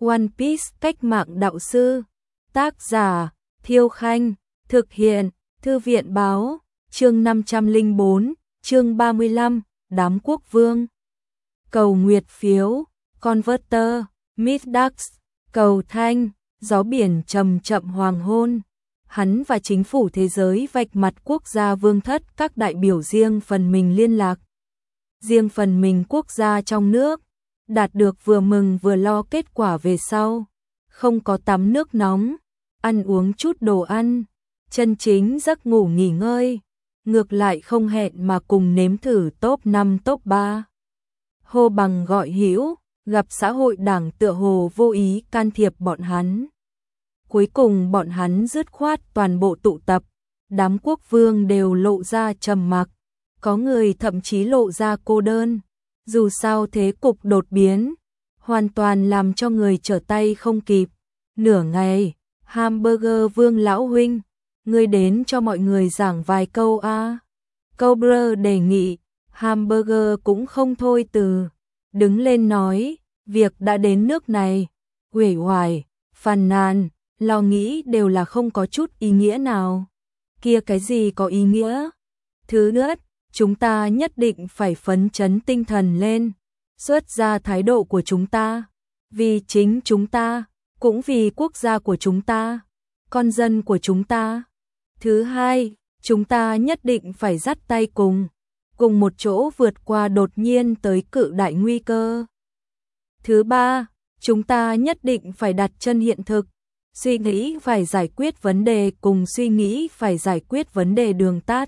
One Piece cách mạng đạo sư. Tác giả Thiêu Khanh. Thực hiện Thư viện báo. Chương 504, chương 35, Đám quốc vương. Cầu nguyệt phiếu, Converter, Middax, cầu thanh, gió biển chậm chậm hoàng hôn. Hắn và chính phủ thế giới vạch mặt quốc gia vương thất, các đại biểu riêng phần mình liên lạc. Riêng phần mình quốc gia trong nước, đạt được vừa mừng vừa lo kết quả về sau. Không có tắm nước nóng, ăn uống chút đồ ăn, chân chính giấc ngủ nghỉ ngơi. Ngược lại không hẹn mà cùng nếm thử top 5 top 3. Hô bằng gọi hữu, gặp xã hội đảng tựa hồ vô ý can thiệp bọn hắn. Cuối cùng bọn hắn dứt khoát toàn bộ tụ tập, đám quốc vương đều lộ ra trầm mặc, có người thậm chí lộ ra cô đơn. Dù sao thế cục đột biến, hoàn toàn làm cho người trở tay không kịp. Nửa ngày, Hamburger Vương lão huynh, ngươi đến cho mọi người giảng vài câu a. Cobra đề nghị. Hamburger cũng không thôi từ, đứng lên nói, việc đã đến nước này, uể oải, phàn nàn, lo nghĩ đều là không có chút ý nghĩa nào. Kia cái gì có ý nghĩa? Thứ nhất, chúng ta nhất định phải phấn chấn tinh thần lên, xuất ra thái độ của chúng ta, vì chính chúng ta, cũng vì quốc gia của chúng ta, con dân của chúng ta. Thứ hai, chúng ta nhất định phải dắt tay cùng một chỗ vượt qua đột nhiên tới cự đại nguy cơ. Thứ ba, chúng ta nhất định phải đặt chân hiện thực, suy nghĩ phải giải quyết vấn đề cùng suy nghĩ phải giải quyết vấn đề đường tắt.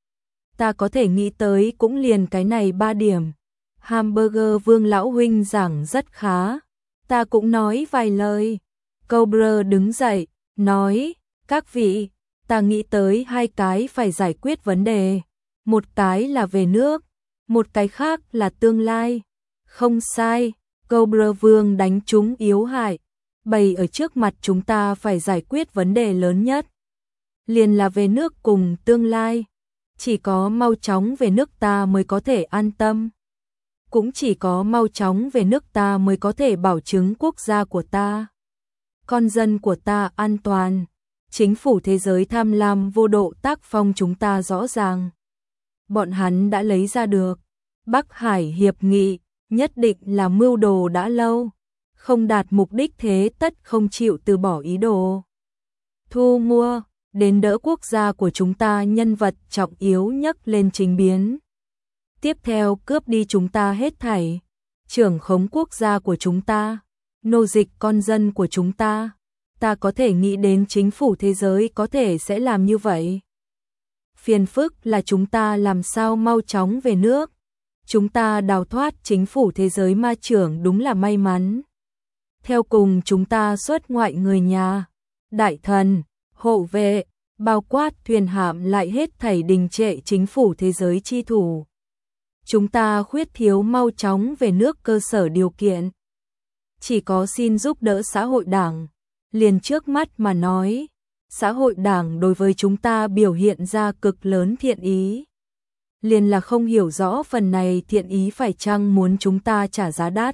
Ta có thể nghĩ tới cũng liền cái này 3 điểm. Hamburger Vương lão huynh giảng rất khá, ta cũng nói vài lời. Cobra đứng dậy, nói, các vị, ta nghĩ tới 2 cái phải giải quyết vấn đề. Một cái là về nước, một cái khác là tương lai. Không sai, Cobra Vương đánh trúng yếu hại. Bày ở trước mặt chúng ta phải giải quyết vấn đề lớn nhất, liền là về nước cùng tương lai. Chỉ có mau chóng về nước ta mới có thể an tâm. Cũng chỉ có mau chóng về nước ta mới có thể bảo chứng quốc gia của ta, con dân của ta an toàn. Chính phủ thế giới tham lam vô độ tác phong chúng ta rõ ràng. Bọn hắn đã lấy ra được Bắc Hải Hiệp Nghị, nhất định là mưu đồ đã lâu, không đạt mục đích thế tất không chịu từ bỏ ý đồ. Thu mua, đến đỡ quốc gia của chúng ta nhân vật trọng yếu nhấc lên chính biến. Tiếp theo cướp đi chúng ta hết thảy, trưởng khống quốc gia của chúng ta, nô dịch con dân của chúng ta. Ta có thể nghĩ đến chính phủ thế giới có thể sẽ làm như vậy. Phiền phức là chúng ta làm sao mau chóng về nước. Chúng ta đào thoát chính phủ thế giới ma trưởng đúng là may mắn. Theo cùng chúng ta xuất ngoại người nhà, đại thần, hộ vệ, bao quát thuyền hạm lại hết thảy đình trệ chính phủ thế giới chi thủ. Chúng ta khuyết thiếu mau chóng về nước cơ sở điều kiện. Chỉ có xin giúp đỡ xã hội đảng. Liền trước mắt mà nói, xã hội đảng đối với chúng ta biểu hiện ra cực lớn thiện ý. Liền là không hiểu rõ phần này thiện ý phải chăng muốn chúng ta trả giá đắt.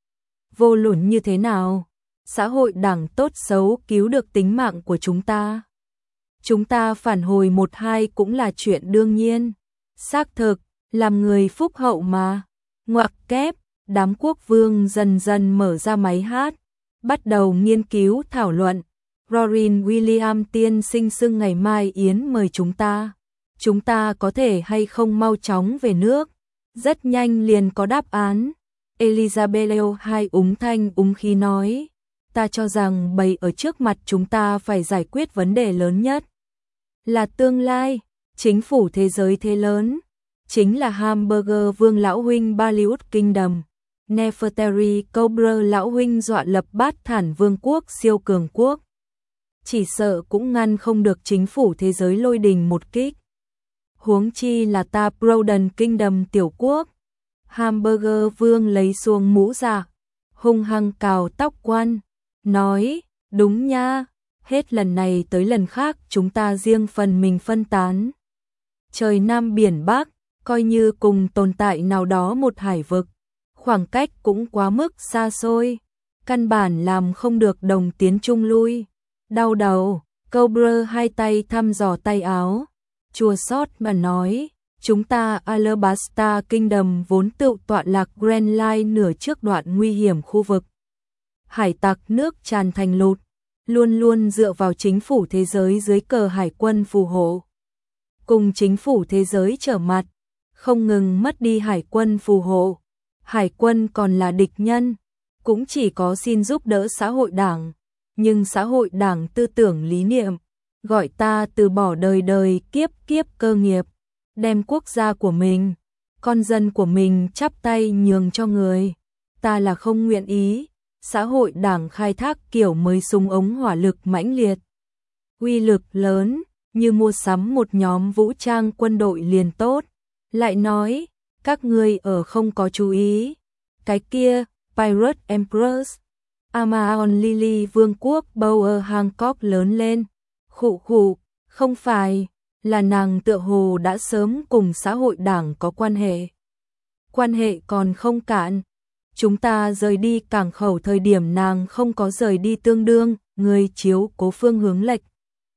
Vô luận như thế nào, xã hội đảng tốt xấu cứu được tính mạng của chúng ta. Chúng ta phản hồi 1-2 cũng là chuyện đương nhiên. Xác thực, làm người phúc hậu mà. Ngoặc kép, đám quốc vương dần dần mở ra máy hát, bắt đầu nghiên cứu thảo luận. Rorin William tiên sinh xưng ngày mai yến mời chúng ta có thể hay không mau chóng về nước. Rất nhanh liền có đáp án. Elizabeth Leo hai úng thanh úng khí nói, ta cho rằng bày ở trước mặt chúng ta phải giải quyết vấn đề lớn nhất là tương lai, chính phủ thế giới thế lớn, chính là Hamburger Vương lão huynh Bollywood Kingdom. Nefertari Cobra lão huynh dọa lập Bát Thản Vương quốc siêu cường quốc. Chỉ sợ cũng ngăn không được chính phủ thế giới lôi đình một kích. Huống chi là ta Broden Kingdom tiểu quốc. Hamburger Vương lấy xuông mũ ra, hung hăng cào tóc quan, nói, đúng nha, hết lần này tới lần khác chúng ta riêng phần mình phân tán. Trời Nam biển Bắc, coi như cùng tồn tại nào đó một hải vực. Khoảng cách cũng quá mức xa xôi. căn bản làm không được đồng tiến trung lui. Đau đầu, Cobra hai tay thăm dò tay áo, chua xót mà nói, chúng ta Alabasta Kingdom vốn tự tọa lạc Grand Line nửa trước đoạn nguy hiểm khu vực. Hải tặc nước tràn thành lụt, luôn luôn dựa vào chính phủ thế giới dưới cờ hải quân phù hộ. Cùng chính phủ thế giới trở mặt, không ngừng mất đi hải quân phù hộ. Hải quân còn là địch nhân, cũng chỉ có xin giúp đỡ xã hội đảng. Nhưng xã hội đảng tư tưởng lý niệm, gọi ta từ bỏ đời đời kiếp kiếp cơ nghiệp, đem quốc gia của mình, con dân của mình chắp tay nhường cho người. Ta là không nguyện ý, xã hội đảng khai thác kiểu mới súng ống hỏa lực mãnh liệt. Uy lực lớn, như mua sắm một nhóm vũ trang quân đội liền tốt. Lại nói, các ngươi ở không có chú ý. Cái kia, Pirate Empress, Amazon Lily Vương quốc Bower Hancock lớn lên. Khụ khụ, không phải, là nàng tựa hồ đã sớm cùng xã hội đảng có quan hệ. Quan hệ còn không cạn. Chúng ta rời đi cảng khẩu thời điểm nàng không có rời đi tương đương, người chiếu cố phương hướng lệch.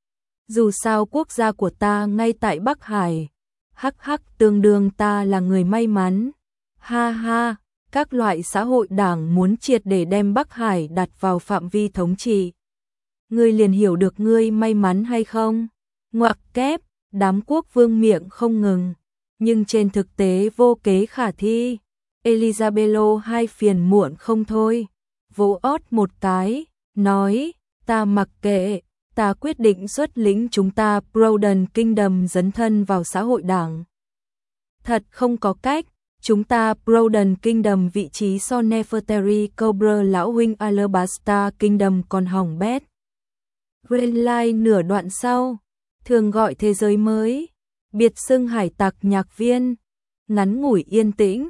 Dù sao quốc gia của ta ngay tại Bắc Hải. Hắc hắc, tương đương ta là người may mắn. Ha ha, các loại xã hội đảng muốn triệt để đem Bắc Hải đặt vào phạm vi thống trị. Ngươi liền hiểu được ngươi may mắn hay không? Ngoặc kép, đám quốc vương miệng không ngừng, nhưng trên thực tế vô kế khả thi. Elizabeth hai phiền muộn không thôi, vỗ ót một cái, nói, ta mặc kệ, ta quyết định xuất lĩnh chúng ta Broden Kingdom dấn thân vào xã hội đảng. Thật không có cách, chúng ta Broden Kingdom vị trí so Nefertari Cobra lão huynh Alabasta Kingdom còn hỏng bét. Grand Line nửa đoạn sau, thường gọi thế giới mới, biệt xưng hải tặc nhạc viên, ngắn ngủi yên tĩnh,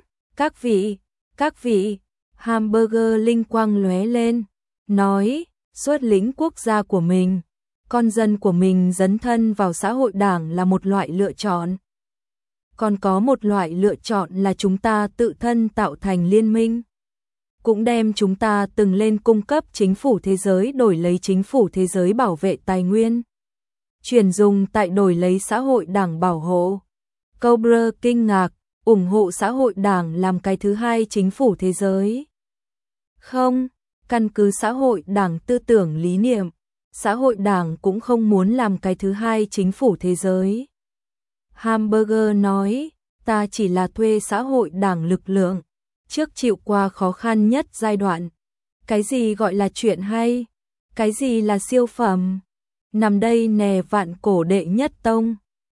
các vị, hamburger linh quang lóe lên, nói, xuất lĩnh quốc gia của mình, con dân của mình dấn thân vào xã hội đảng là một loại lựa chọn. Còn có một loại lựa chọn là chúng ta tự thân tạo thành liên minh. Cũng đem chúng ta từng lên cung cấp chính phủ thế giới đổi lấy chính phủ thế giới bảo vệ tài nguyên. Chuyển dùng tại đổi lấy xã hội đảng bảo hộ. Cobra kinh ngạc, ủng hộ xã hội đảng làm cái thứ hai chính phủ thế giới. Không, căn cứ xã hội đảng tư tưởng lý niệm, xã hội đảng cũng không muốn làm cái thứ hai chính phủ thế giới. Hamburger nói, ta chỉ là thuê xã hội đảng lực lượng, trước chịu qua khó khăn nhất giai đoạn. Cái gì gọi là chuyện hay? Cái gì là siêu phẩm? Nằm đây nè vạn cổ đệ nhất tông.